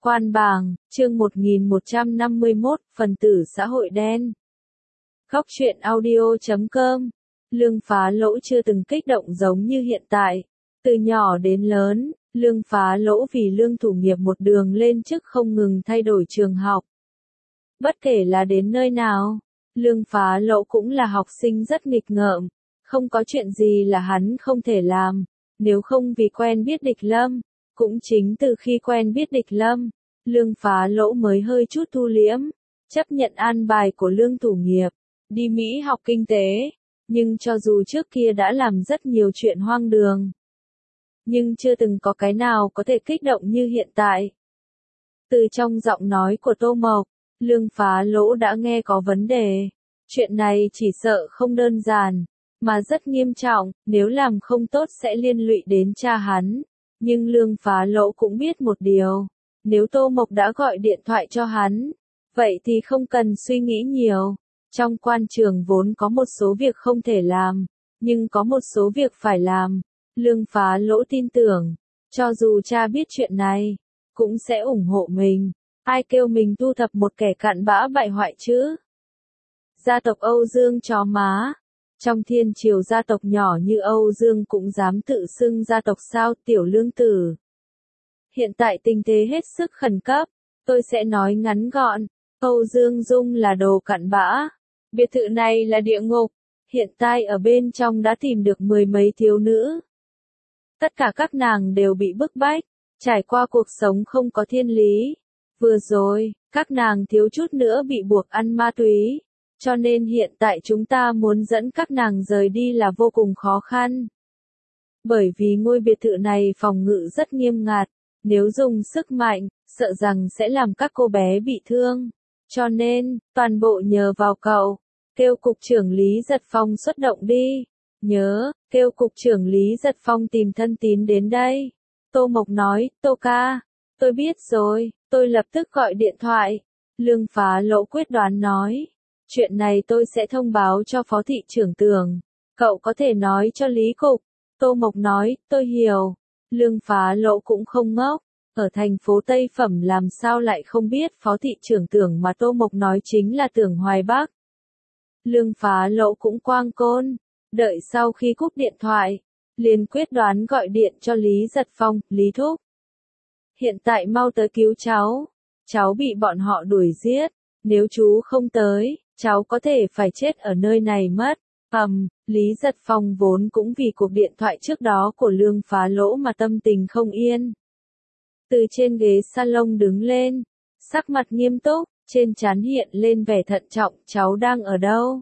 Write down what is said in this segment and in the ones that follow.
Quan bàng, chương 1151, phần tử xã hội đen. Góc truyện audio.com. Lương Phá Lỗ chưa từng kích động giống như hiện tại. Từ nhỏ đến lớn, Lương Phá Lỗ vì Lương Thủ Nghiệp một đường lên chức không ngừng thay đổi trường học. Bất kể là đến nơi nào, Lương Phá Lỗ cũng là học sinh rất nghịch ngợm, không có chuyện gì là hắn không thể làm, nếu không vì quen biết Địch Lâm. Cũng chính từ khi quen biết Địch Lâm, Lương Phá Lỗ mới hơi chút thu liễm, chấp nhận an bài của Lương Thủ Nghiệp, đi Mỹ học kinh tế, nhưng cho dù trước kia đã làm rất nhiều chuyện hoang đường, nhưng chưa từng có cái nào có thể kích động như hiện tại. Từ trong giọng nói của Tô Mộc, Lương Phá Lỗ đã nghe có vấn đề, chuyện này chỉ sợ không đơn giản, mà rất nghiêm trọng, nếu làm không tốt sẽ liên lụy đến cha hắn. Nhưng Lương Phá Lỗ cũng biết một điều, nếu Tô Mộc đã gọi điện thoại cho hắn, vậy thì không cần suy nghĩ nhiều. Trong quan trường vốn có một số việc không thể làm, nhưng có một số việc phải làm. Lương Phá Lỗ tin tưởng, cho dù cha biết chuyện này, cũng sẽ ủng hộ mình. Ai kêu mình thu thập một kẻ cặn bã bại hoại chứ? Gia tộc Âu Dương chó má. Trong thiên triều gia tộc nhỏ như Âu Dương cũng dám tự xưng gia tộc sao, Tiểu Lương tử. Hiện tại tình thế hết sức khẩn cấp, tôi sẽ nói ngắn gọn, Âu Dương Dung là đồ cặn bã. Biệt thự này là địa ngục, hiện tại ở bên trong đã tìm được 10 mấy thiếu nữ. Tất cả các nàng đều bị bức bách, trải qua cuộc sống không có thiên lý. Vừa rồi, các nàng thiếu chút nữa bị buộc ăn ma túy. Cho nên hiện tại chúng ta muốn dẫn các nàng rời đi là vô cùng khó khăn. Bởi vì ngôi biệt thự này phòng ngự rất nghiêm ngặt, nếu dùng sức mạnh, sợ rằng sẽ làm các cô bé bị thương. Cho nên, toàn bộ nhờ vào cậu, kêu cục trưởng Lý Giật Phong xuất động đi. Nhớ, kêu cục trưởng Lý Giật Phong tìm thân tín đến đây. Tô Mộc nói, Tô ca, tôi biết rồi, tôi lập tức gọi điện thoại. Lương Phá Lỗ quyết đoán nói. Chuyện này tôi sẽ thông báo cho phó thị trưởng Tưởng. Cậu có thể nói cho Lý Cục. Tô Mộc nói, tôi hiểu. Lương Phá Lỗ cũng không ngốc. Ở thành phố Tây Phẩm làm sao lại không biết phó thị trưởng Tưởng mà Tô Mộc nói chính là Tưởng Hoài Bắc. Lương Phá Lỗ cũng quang côn. Đợi sau khi cúp điện thoại, liền quyết đoán gọi điện cho Lý Giật Phong, Lý Thúc. Hiện tại mau tới cứu cháu. Cháu bị bọn họ đuổi giết. Nếu chú không tới, cháu có thể phải chết ở nơi này mất. Lý Giật Phong vốn cũng vì cuộc điện thoại trước đó của Lương Phá Lỗ mà tâm tình không yên. Từ trên ghế salon đứng lên, sắc mặt nghiêm túc, trên trán hiện lên vẻ thận trọng, cháu đang ở đâu?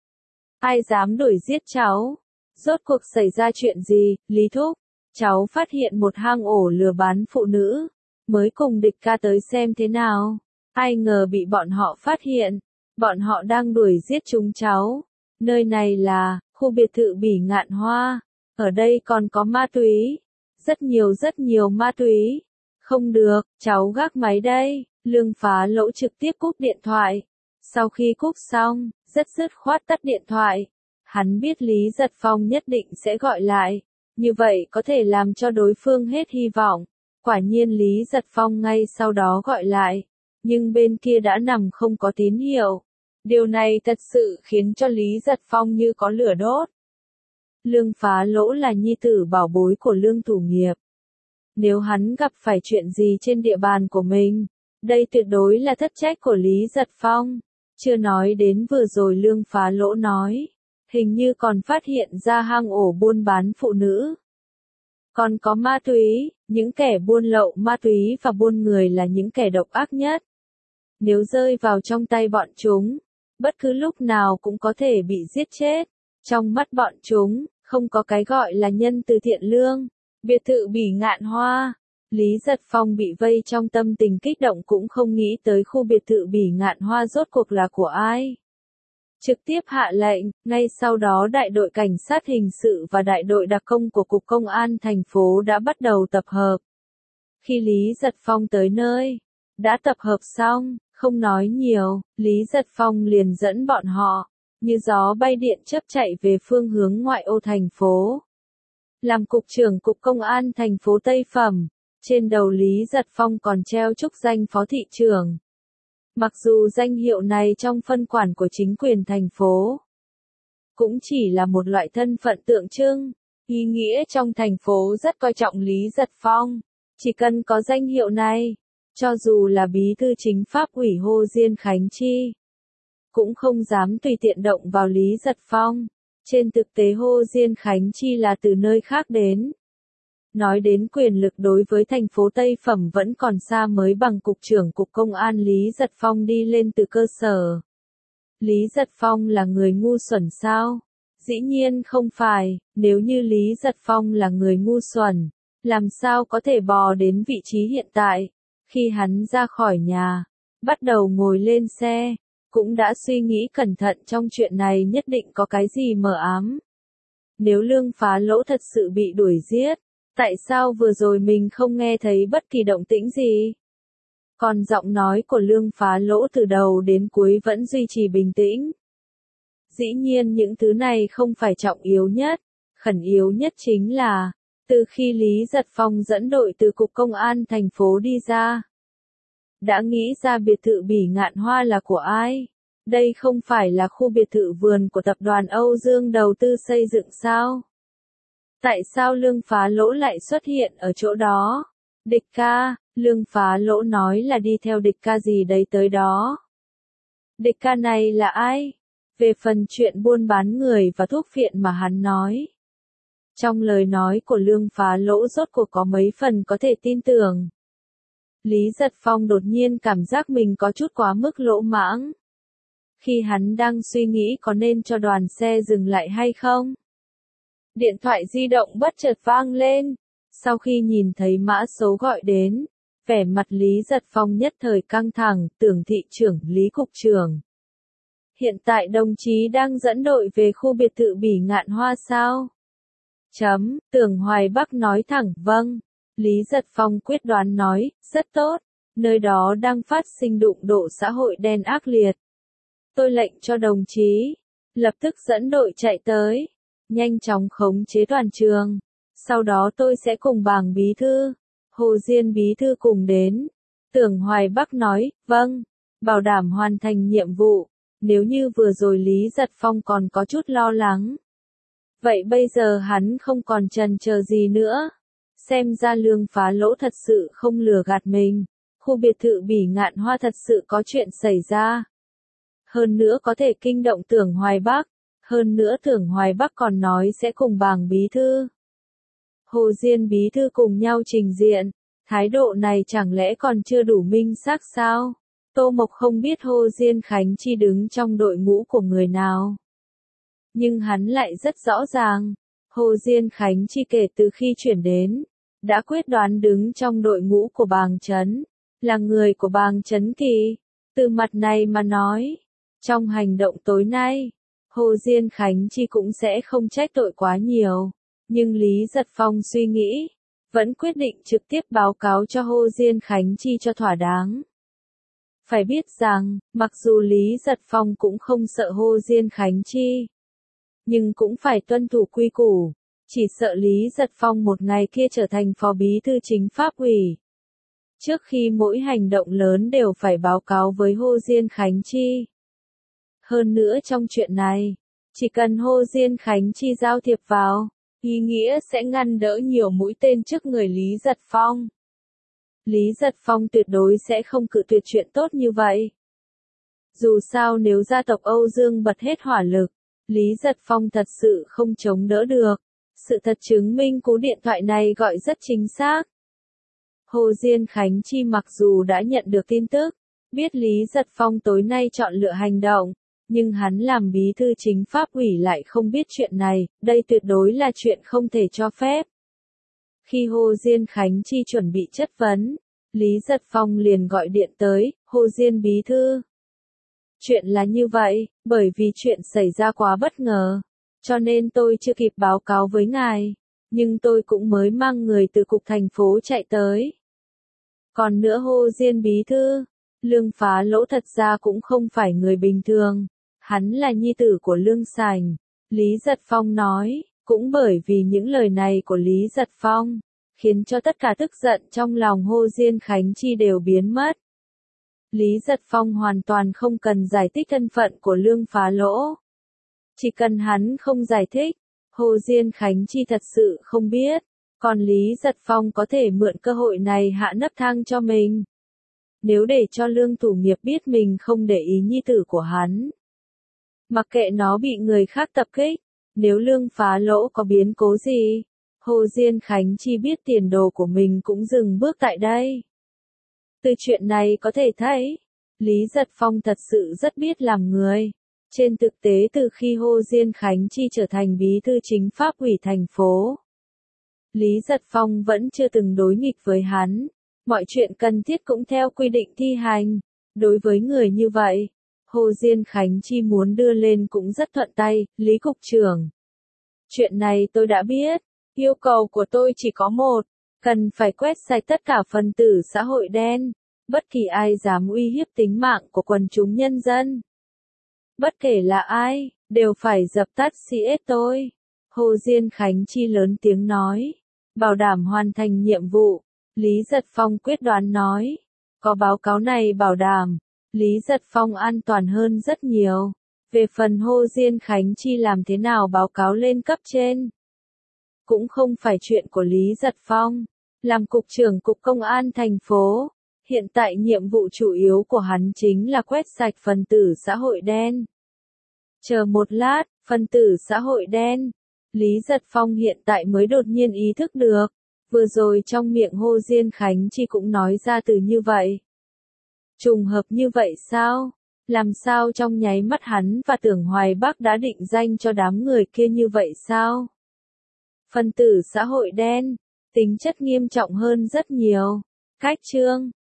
Ai dám đuổi giết cháu? Rốt cuộc xảy ra chuyện gì, Lý Thúc? Cháu phát hiện một hang ổ lừa bán phụ nữ, mới cùng Địch ca tới xem thế nào. Ai ngờ bị bọn họ phát hiện, bọn họ đang đuổi giết chúng cháu. Nơi này là khu biệt thự Bỉ Ngạn Hoa, ở đây còn có ma túy, rất nhiều ma túy. Không được, cháu gác máy đây. Lương Phá Lỗ trực tiếp cúp điện thoại. Sau khi cúp xong, rất dứt khoát tắt điện thoại. Hắn biết Lý Giật Phong nhất định sẽ gọi lại, như vậy có thể làm cho đối phương hết hy vọng. Quả nhiên Lý Giật Phong ngay sau đó gọi lại. Nhưng bên kia đã nằm không có tín hiệu. Điều này thật sự khiến cho Lý Giật Phong như có lửa đốt. Lương Phá Lỗ là nhi tử bảo bối của Lương Thủ Nghiệp. Nếu hắn gặp phải chuyện gì trên địa bàn của mình, đây tuyệt đối là thất trách của Lý Giật Phong. Chưa nói đến vừa rồi Lương Phá Lỗ nói, hình như còn phát hiện ra hang ổ buôn bán phụ nữ. Còn có ma túy, những kẻ buôn lậu ma túy và buôn người là những kẻ độc ác nhất. Nếu rơi vào trong tay bọn chúng, bất cứ lúc nào cũng có thể bị giết chết. Trong mắt bọn chúng, không có cái gọi là nhân từ thiện lương. Biệt thự Bỉ Ngạn Hoa. Lý Giật Phong bị vây trong tâm tình kích động cũng không nghĩ tới khu biệt thự Bỉ Ngạn Hoa rốt cuộc là của ai. Trực tiếp hạ lệnh, ngay sau đó đại đội cảnh sát hình sự và đại đội đặc công của Cục Công an thành phố đã bắt đầu tập hợp. Khi Lý Giật Phong tới nơi, đã tập hợp xong, không nói nhiều, Lý Giật Phong liền dẫn bọn họ, như gió bay điện chớp chạy về phương hướng ngoại ô thành phố. Làm cục trưởng Cục Công an thành phố Tây Phẩm, Trên đầu Lý Giật Phong còn treo chức danh phó thị trưởng. Mặc dù danh hiệu này trong phân quản của chính quyền thành phố cũng chỉ là một loại thân phận tượng trưng, ý nghĩa trong thành phố rất coi trọng Lý Giật Phong. Chỉ cần có danh hiệu này, cho dù là bí thư chính pháp ủy Hồ Diên Khánh Chi, cũng không dám tùy tiện động vào Lý Giật Phong. Trên thực tế Hồ Diên Khánh Chi là từ nơi khác đến. Nói đến quyền lực đối với thành phố Tây Phẩm vẫn còn xa mới bằng cục trưởng cục công an Lý Giật Phong đi lên từ cơ sở. Lý Giật Phong là người ngu xuẩn sao? Dĩ nhiên không phải, nếu như Lý Giật Phong là người ngu xuẩn, làm sao có thể bò đến vị trí hiện tại? Khi hắn ra khỏi nhà, bắt đầu ngồi lên xe, cũng đã suy nghĩ cẩn thận trong chuyện này nhất định có cái gì mờ ám. Nếu Lương Phá Lỗ thật sự bị đuổi giết, tại sao vừa rồi mình không nghe thấy bất kỳ động tĩnh gì? Còn giọng nói của Lương Phá Lỗ từ đầu đến cuối vẫn duy trì bình tĩnh. Dĩ nhiên những thứ này không phải trọng yếu nhất, khẩn yếu nhất chính là, từ khi Lý Giật Phong dẫn đội từ Cục Công an thành phố đi ra, đã nghĩ ra biệt thự Bỉ Ngạn Hoa là của ai? Đây không phải là khu biệt thự vườn của tập đoàn Âu Dương đầu tư xây dựng sao? Tại sao Lương Phá Lỗ lại xuất hiện ở chỗ đó? Địch ca, Lương Phá Lỗ nói là đi theo địch ca gì đấy tới đó. Địch ca này là ai? Về phần chuyện buôn bán người và thuốc phiện mà hắn nói, trong lời nói của Lương Phá Lỗ rốt cuộc có mấy phần có thể tin tưởng. Lý Giật Phong đột nhiên cảm giác mình có chút quá mức lỗ mãng. Khi hắn đang suy nghĩ có nên cho đoàn xe dừng lại hay không, điện thoại di động bất chợt vang lên. Sau khi nhìn thấy mã số gọi đến, vẻ mặt Lý Giật Phong nhất thời căng thẳng. Tưởng thị trưởng, Lý cục trưởng, hiện tại đồng chí đang dẫn đội về khu biệt thự Bỉ Ngạn Hoa sao? Tưởng Hoài Bắc nói thẳng vâng. Lý Giật Phong quyết đoán nói, rất tốt, nơi đó đang phát sinh đụng độ xã hội đen ác liệt. Tôi lệnh cho đồng chí, lập tức dẫn đội chạy tới, nhanh chóng khống chế toàn trường. Sau đó tôi sẽ cùng Bàng bí thư, Hồ Diên bí thư cùng đến. Tưởng Hoài Bắc nói, vâng, bảo đảm hoàn thành nhiệm vụ. Nếu như vừa rồi Lý Giật Phong còn có chút lo lắng, vậy bây giờ hắn không còn chần chờ gì nữa. Xem ra Lương Phá Lỗ thật sự không lừa gạt mình. Khu biệt thự Bỉ Ngạn Hoa thật sự có chuyện xảy ra. Hơn nữa có thể kinh động Tưởng Hoài Bắc. Hơn nữa Tưởng Hoài Bắc còn nói sẽ cùng Bàng bí thư, Hồ Diên bí thư cùng nhau trình diện. Thái độ này chẳng lẽ còn chưa đủ minh xác sao? Tô Mộc không biết Hồ Diên Khánh Chi đứng trong đội ngũ của người nào, nhưng hắn lại rất rõ ràng. Hồ Diên Khánh Chi kể từ khi chuyển đến, đã quyết đoán đứng trong đội ngũ của Bàng Chấn, là người của Bàng Chấn Kỳ. Từ mặt này mà nói, trong hành động tối nay, Hồ Diên Khánh Chi cũng sẽ không trách tội quá nhiều. Nhưng Lý Giật Phong suy nghĩ, vẫn quyết định trực tiếp báo cáo cho Hồ Diên Khánh Chi cho thỏa đáng. Phải biết rằng, mặc dù Lý Giật Phong cũng không sợ Hồ Diên Khánh Chi, nhưng cũng phải tuân thủ quy củ. Chỉ sợ Lý Giật Phong một ngày kia trở thành phó bí thư chính pháp ủy, trước khi mỗi hành động lớn đều phải báo cáo với Hồ Diên Khánh Chi. Hơn nữa trong chuyện này, chỉ cần Hồ Diên Khánh Chi giao thiệp vào, ý nghĩa sẽ ngăn đỡ nhiều mũi tên trước người Lý Giật Phong. Lý Giật Phong tuyệt đối sẽ không cự tuyệt chuyện tốt như vậy. Dù sao nếu gia tộc Âu Dương bật hết hỏa lực, Lý Giật Phong thật sự không chống đỡ được. Sự thật chứng minh cú điện thoại này gọi rất chính xác. Hồ Diên Khánh Chi mặc dù đã nhận được tin tức, biết Lý Giật Phong tối nay chọn lựa hành động, nhưng hắn làm bí thư chính pháp ủy lại không biết chuyện này, đây tuyệt đối là chuyện không thể cho phép. Khi Hồ Diên Khánh Chi chuẩn bị chất vấn, Lý Giật Phong liền gọi điện tới, Hồ Diên bí thư. Chuyện là như vậy, bởi vì chuyện xảy ra quá bất ngờ, cho nên tôi chưa kịp báo cáo với ngài, nhưng tôi cũng mới mang người từ cục thành phố chạy tới. Còn nữa Hồ Diên bí thư, Lương Phá Lỗ thật ra cũng không phải người bình thường, hắn là nhi tử của Lương Sành. Lý Giật Phong nói, cũng bởi vì những lời này của Lý Giật Phong, khiến cho tất cả tức giận trong lòng Hồ Diên Khánh Chi đều biến mất. Lý Giật Phong hoàn toàn không cần giải thích thân phận của Lương Phá Lỗ. Chỉ cần hắn không giải thích, Hồ Diên Khánh Chi thật sự không biết, còn Lý Giật Phong có thể mượn cơ hội này hạ nấc thang cho mình. Nếu để cho Lương Thủ Nghiệp biết mình không để ý nhi tử của hắn, mặc kệ nó bị người khác tập kích, nếu Lương Phá Lỗ có biến cố gì, Hồ Diên Khánh Chi biết tiền đồ của mình cũng dừng bước tại đây. Từ chuyện này có thể thấy, Lý Giật Phong thật sự rất biết làm người. Trên thực tế từ khi Hồ Diên Khánh Chi trở thành bí thư chính pháp ủy thành phố, Lý Giật Phong vẫn chưa từng đối nghịch với hắn. Mọi chuyện cần thiết cũng theo quy định thi hành. Đối với người như vậy, Hồ Diên Khánh Chi muốn đưa lên cũng rất thuận tay. Lý Cục trưởng, chuyện này tôi đã biết. Yêu cầu của tôi chỉ có một, cần phải quét sạch tất cả phần tử xã hội đen. Bất kỳ ai dám uy hiếp tính mạng của quần chúng nhân dân, bất kể là ai, đều phải dập tắt CS tôi. Hồ Diên Khánh Chi lớn tiếng nói, bảo đảm hoàn thành nhiệm vụ. Lý Giật Phong quyết đoán nói, có báo cáo này bảo đảm, Lý Giật Phong an toàn hơn rất nhiều. Về phần Hồ Diên Khánh Chi làm thế nào báo cáo lên cấp trên, cũng không phải chuyện của Lý Giật Phong. Làm cục trưởng cục công an thành phố, hiện tại nhiệm vụ chủ yếu của hắn chính là quét sạch phần tử xã hội đen. Chờ một lát, phần tử xã hội đen. Lý Giật Phong hiện tại mới đột nhiên ý thức được, vừa rồi trong miệng Hồ Diên Khánh Chi cũng nói ra từ như vậy. Trùng hợp như vậy sao? Làm sao trong nháy mắt hắn và Tưởng Hoài Bắc đã định danh cho đám người kia như vậy sao? Phần tử xã hội đen, tính chất nghiêm trọng hơn rất nhiều. Cách chương